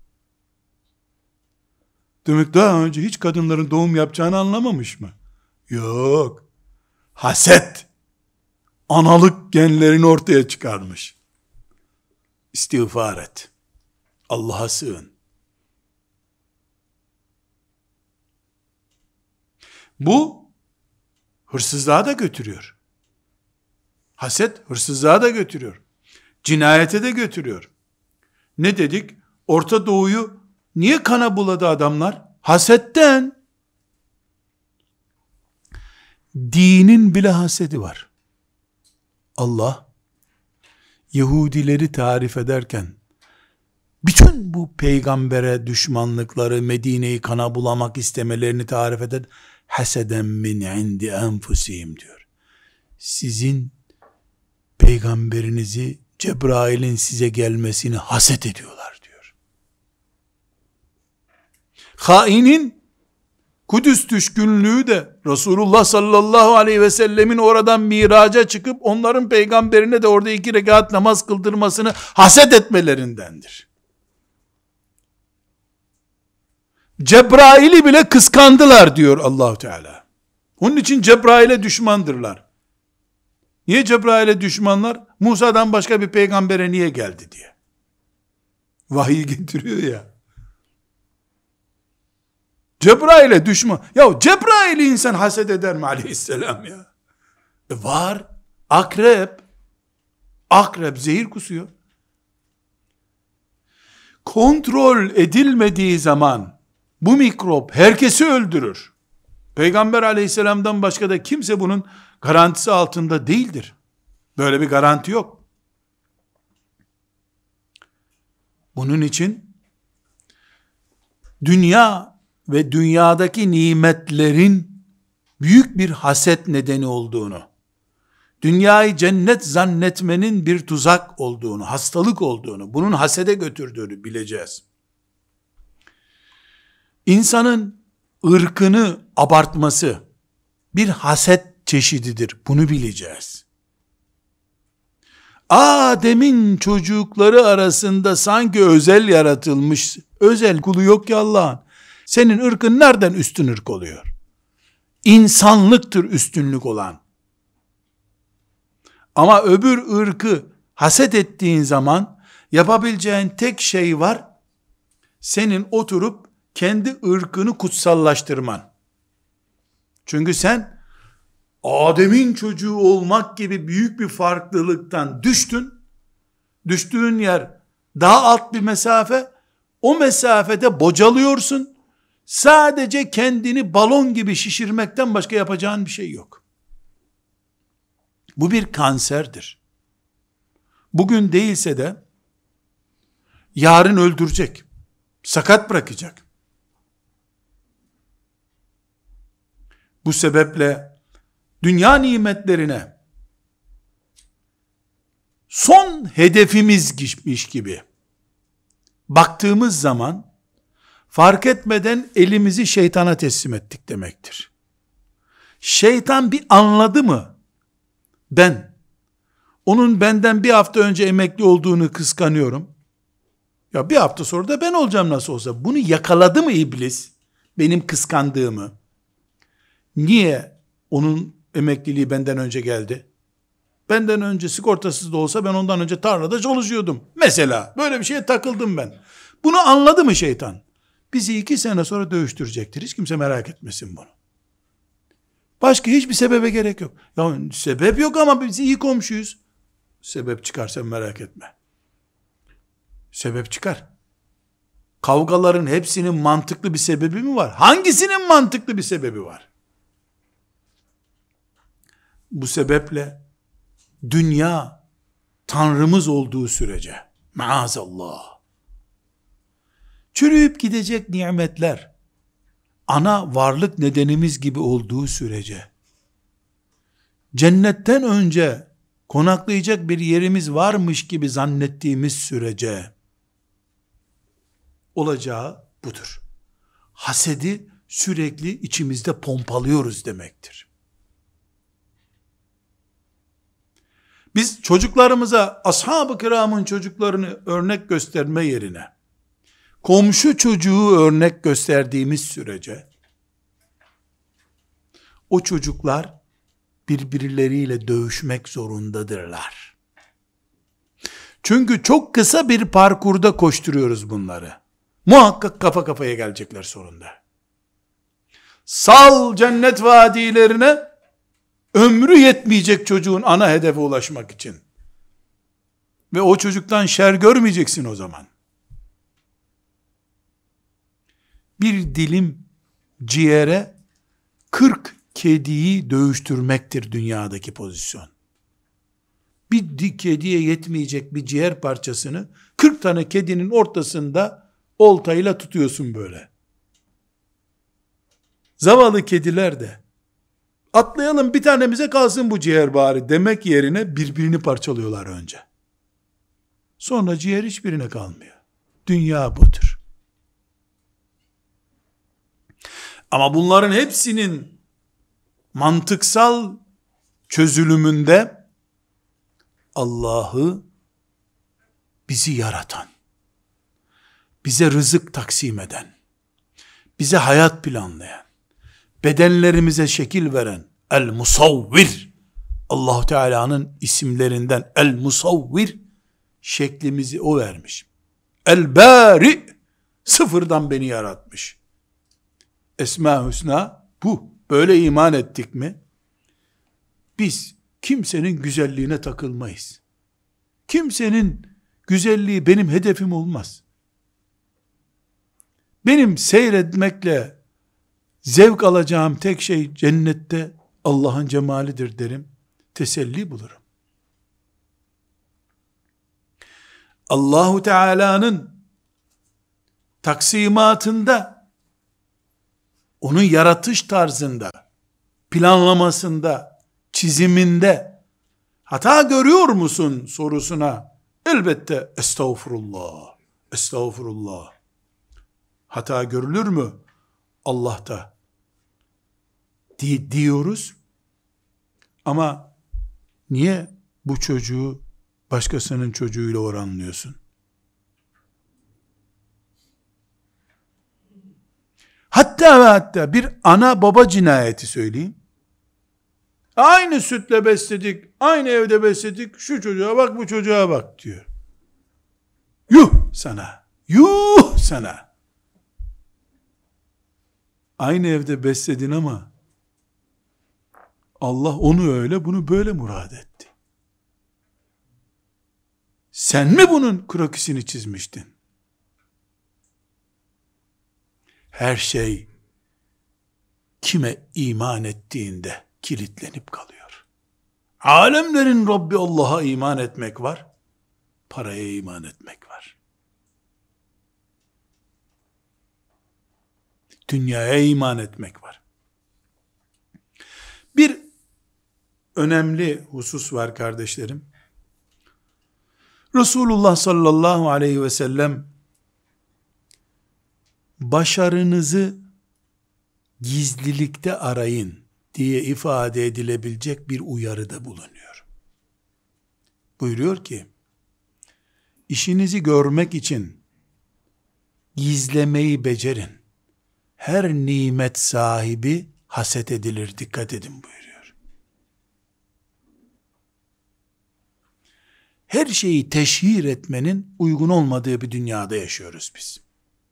Demek daha önce hiç kadınların doğum yapacağını anlamamış mı? Yok. Haset analık genlerini ortaya çıkarmış. İstiğfar et. Allah'a sığın. Bu hırsızlığa da götürüyor. Haset hırsızlığa da götürüyor. Cinayete de götürüyor. Ne dedik? Orta Doğu'yu niye kana buladı adamlar? Hasetten. Dinin bile hasedi var. Allah Yahudileri tarif ederken bütün bu peygambere düşmanlıkları, Medine'yi kana bulamak istemelerini tarif eder. Haseden min indi enfusihim diyor. Sizin peygamberinizi, Cebrail'in size gelmesini haset ediyorlar diyor. Hainin Kudüs düşkünlüğü de Resulullah sallallahu aleyhi ve sellemin oradan miraca çıkıp onların peygamberine de orada 2 rekat namaz kıldırmasını haset etmelerindendir. Cebrail'i bile kıskandılar diyor Allah Teala. Onun için Cebrail'e düşmandırlar. Niye Cebrail'e düşmanlar? Musa'dan başka bir peygambere niye geldi diye. Vahiy getiriyor ya. Cebrail'e düşman. Ya Cebrail'i insan haset eder mi aleyhisselam ya? Var. Akrep. Akrep zehir kusuyor. Kontrol edilmediği zaman bu mikrop herkesi öldürür. Peygamber aleyhisselamdan başka da kimse bunun garantisi altında değildir. Böyle bir garanti yok. Bunun için dünya ve dünyadaki nimetlerin büyük bir haset nedeni olduğunu, dünyayı cennet zannetmenin bir tuzak olduğunu, hastalık olduğunu, bunun hasede götürdüğünü bileceğiz. İnsanın ırkını abartması bir haset çeşididir. Bunu bileceğiz. Adem'in çocukları arasında sanki özel yaratılmış, özel kulu yok ki Allah'ın. Senin ırkın nereden üstün ırk oluyor? İnsanlıktır üstünlük olan. Ama öbür ırkı haset ettiğin zaman yapabileceğin tek şey var. Senin oturup kendi ırkını kutsallaştırman. Çünkü sen Adem'in çocuğu olmak gibi büyük bir farklılıktan düştün. Düştüğün yer daha alt bir mesafe. O mesafede bocalıyorsun. Sadece kendini balon gibi şişirmekten başka yapacağın bir şey yok. Bu bir kanserdir. Bugün değilse de yarın öldürecek. Sakat bırakacak. Bu sebeple dünya nimetlerine son hedefimizmiş gibi baktığımız zaman fark etmeden elimizi şeytana teslim ettik demektir. Şeytan bir anladı mı? Ben onun benden bir hafta önce emekli olduğunu kıskanıyorum. Ya bir hafta sonra da ben olacağım nasıl olsa. Bunu yakaladı mı iblis? Benim kıskandığımı. Niye onun emekliliği benden önce geldi? Benden önce sigortasız da olsa ben ondan önce tarlada çalışıyordum. Mesela böyle bir şeye takıldım ben. Bunu anladı mı şeytan? Bizi 2 sene sonra dövüştürecektir. Hiç kimse merak etmesin bunu. Başka hiçbir sebebe gerek yok. Ya sebep yok ama biz iyi komşuyuz. Sebep çıkarsa merak etme. Sebep çıkar. Kavgaların hepsinin mantıklı bir sebebi mi var? Hangisinin mantıklı bir sebebi var? Bu sebeple dünya Tanrımız olduğu sürece, maazallah, çürüyüp gidecek nimetler ana varlık nedenimiz gibi olduğu sürece, cennetten önce konaklayacak bir yerimiz varmış gibi zannettiğimiz sürece, olacağı budur. Hasedi sürekli içimizde pompalıyoruz demektir. Biz çocuklarımıza ashab-ı kiramın çocuklarını örnek gösterme yerine, komşu çocuğu örnek gösterdiğimiz sürece, o çocuklar birbirleriyle dövüşmek zorundadırlar. Çünkü çok kısa bir parkurda koşturuyoruz bunları. Muhakkak kafa kafaya gelecekler sonunda. Sal cennet vadilerine, ömrü yetmeyecek çocuğun ana hedefe ulaşmak için. Ve o çocuktan şer görmeyeceksin o zaman. Bir dilim ciğere 40 kediyi dövüştürmektir dünyadaki pozisyon. Bir kediye yetmeyecek bir ciğer parçasını 40 tane kedinin ortasında oltayla tutuyorsun böyle. Zavallı kediler de atlayalım bir tanemize kalsın bu ciğer bari demek yerine birbirini parçalıyorlar önce. Sonra ciğer hiçbirine kalmıyor. Dünya budur. Ama bunların hepsinin mantıksal çözülümünde Allah'ı, bizi yaratan, bize rızık taksim eden, bize hayat planlayan, bedenlerimize şekil veren El-Musavvir, Allah Teala'nın isimlerinden El-Musavvir, şeklimizi o vermiş. El-Bari, sıfırdan beni yaratmış. Esma-i Hüsna bu. Böyle iman ettik mi, biz kimsenin güzelliğine takılmayız. Kimsenin güzelliği benim hedefim olmaz. Benim seyretmekle zevk alacağım tek şey cennette Allah'ın cemalidir derim. Teselli bulurum. Allahu Teala'nın taksimatında, onun yaratış tarzında, planlamasında, çiziminde hata görüyor musun sorusuna elbette estağfurullah, estağfurullah. Hata görülür mü Allah'ta diyoruz. Ama niye bu çocuğu başkasının çocuğuyla oranlıyorsun? Hatta ve hatta bir ana baba cinayeti söyleyeyim. Aynı sütle besledik, aynı evde besledik, şu çocuğa bak, bu çocuğa bak diyor. Yuh sana, yuh sana. Aynı evde besledin ama Allah onu öyle, bunu böyle murad etti. Sen mi bunun krokisini çizmiştin? Her şey kime iman ettiğinde kilitlenip kalıyor. Alemlerin Rabbi Allah'a iman etmek var, paraya iman etmek var. Dünyaya iman etmek var. Bir önemli husus var kardeşlerim. Resulullah sallallahu aleyhi ve sellem başarınızı gizlilikte arayın diye ifade edilebilecek bir uyarıda bulunuyor. Buyuruyor ki, işinizi görmek için gizlemeyi becerin. Her nimet sahibi haset edilir, dikkat edin buyuruyor. Her şeyi teşhir etmenin uygun olmadığı bir dünyada yaşıyoruz biz.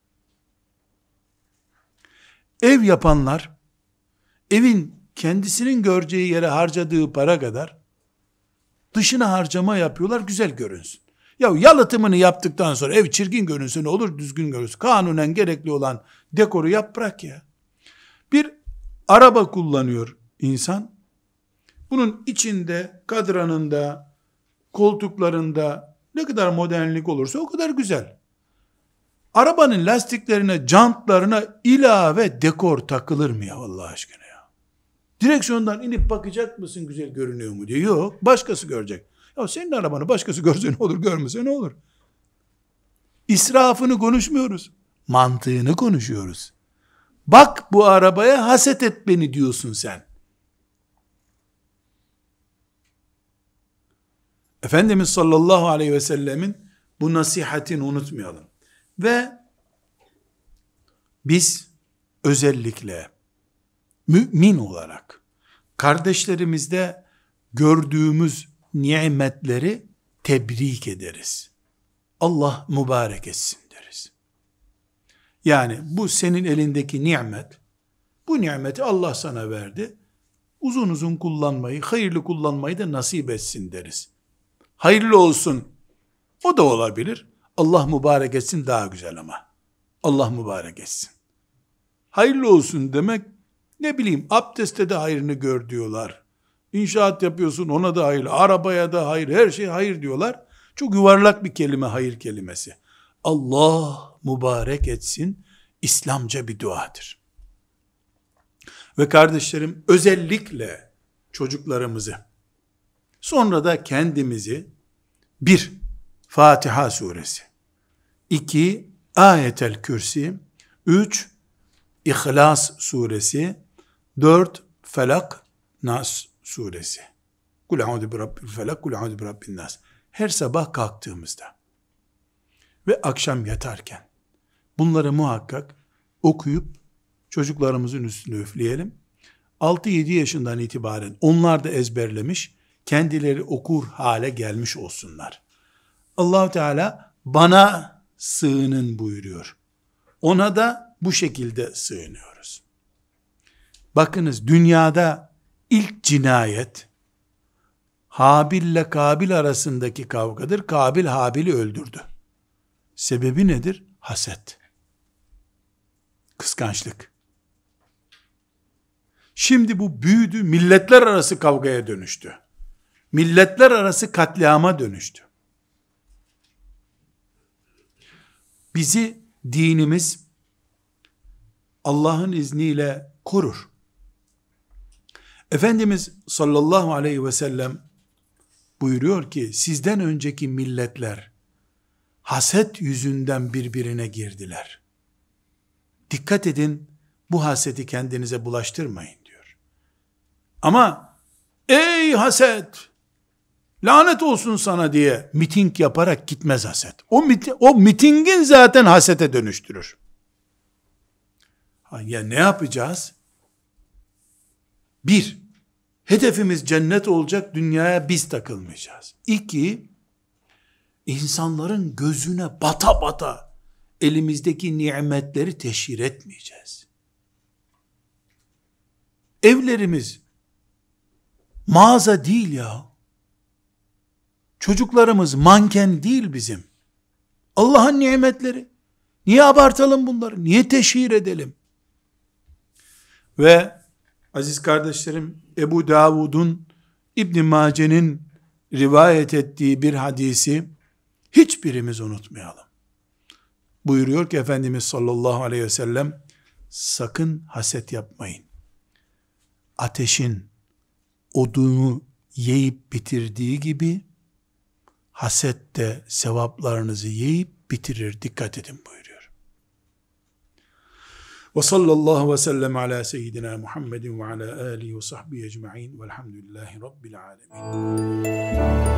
Ev yapanlar, evin kendisinin göreceği yere harcadığı para kadar, Dışına harcama yapıyorlar, güzel görünsün. Ya yalıtımını yaptıktan sonra ev çirkin görünse ne olur, düzgün görünsün. Kanunen gerekli olan dekoru yap, bırak ya. Bir araba kullanıyor insan. Bunun içinde, kadranında, koltuklarında ne kadar modernlik olursa o kadar güzel. Arabanın lastiklerine, jantlarına ilave dekor takılır mı ya Allah aşkına ya? Direksiyondan inip bakacak mısın güzel görünüyor mu diye. Yok, başkası görecek. Ya senin arabanı başkası görse ne olur, görmese ne olur? İsrafını konuşmuyoruz. Mantığını konuşuyoruz. Bak bu arabaya, haset et beni diyorsun sen. Efendimiz sallallahu aleyhi ve sellemin bu nasihatini unutmayalım. Ve biz özellikle mümin olarak kardeşlerimizde gördüğümüz nimetleri tebrik ederiz. Allah mübarek etsin deriz. Yani bu senin elindeki nimet, bu nimeti Allah sana verdi. Uzun uzun kullanmayı, hayırlı kullanmayı da nasip etsin deriz. Hayırlı olsun, o da olabilir. Allah mübarek etsin daha güzel ama. Allah mübarek etsin. Hayırlı olsun demek, ne bileyim, abdeste de hayrını gör diyorlar. İnşaat yapıyorsun, ona da hayır, arabaya da hayır, her şey hayır diyorlar. Çok yuvarlak bir kelime hayır kelimesi. Allah mübarek etsin, İslamca bir duadır. Ve kardeşlerim, özellikle çocuklarımızı, sonra da kendimizi, 1. Fatiha suresi, 2. Ayetel Kürsi, 3. İhlas suresi, 4. Felak, Nas suresi. Kul a'udhu bi rabbil felak, kul a'udhu bi rabbin nas. Her sabah kalktığımızda ve akşam yatarken bunları muhakkak okuyup çocuklarımızın üstüne üfleyelim. 6-7 yaşından itibaren onlar da ezberlemiş, kendileri okur hale gelmiş olsunlar. Allah Teala bana sığının buyuruyor. Ona da bu şekilde sığınıyoruz. Bakınız, dünyada ilk cinayet Habil ile Kabil arasındaki kavgadır. Kabil Habil'i öldürdü. Sebebi nedir? Haset. Kıskançlık. Şimdi bu büyüdü, milletler arası kavgaya dönüştü. Milletler arası katliama dönüştü. Bizi dinimiz Allah'ın izniyle korur. Efendimiz sallallahu aleyhi ve sellem buyuruyor ki, sizden önceki milletler haset yüzünden birbirine girdiler. Dikkat edin, bu haseti kendinize bulaştırmayın diyor. Ama ey haset, lanet olsun sana diye miting yaparak gitmez haset. O mitingin zaten hasete dönüştürür. Ya ne yapacağız? 1. Hedefimiz cennet olacak, dünyaya biz takılmayacağız. 2. İnsanların gözüne bata bata elimizdeki nimetleri teşhir etmeyeceğiz. Evlerimiz mağaza değil ya. Çocuklarımız manken değil bizim. Allah'ın nimetleri. Niye abartalım bunları? Niye teşhir edelim? Ve aziz kardeşlerim, Ebu Davud'un, İbn Mace'nin rivayet ettiği bir hadisi hiçbirimiz unutmayalım. Buyuruyor ki Efendimiz sallallahu aleyhi ve sellem, sakın haset yapmayın. Ateşin odunu yiyip bitirdiği gibi haset de sevaplarınızı yiyip bitirir. Dikkat edin buyuruyor. Ve sallallahu ve sellem ala seyyidina Muhammedin ve ala alihi ve sahbihi ecma'in velhamdülillahi rabbil alemin.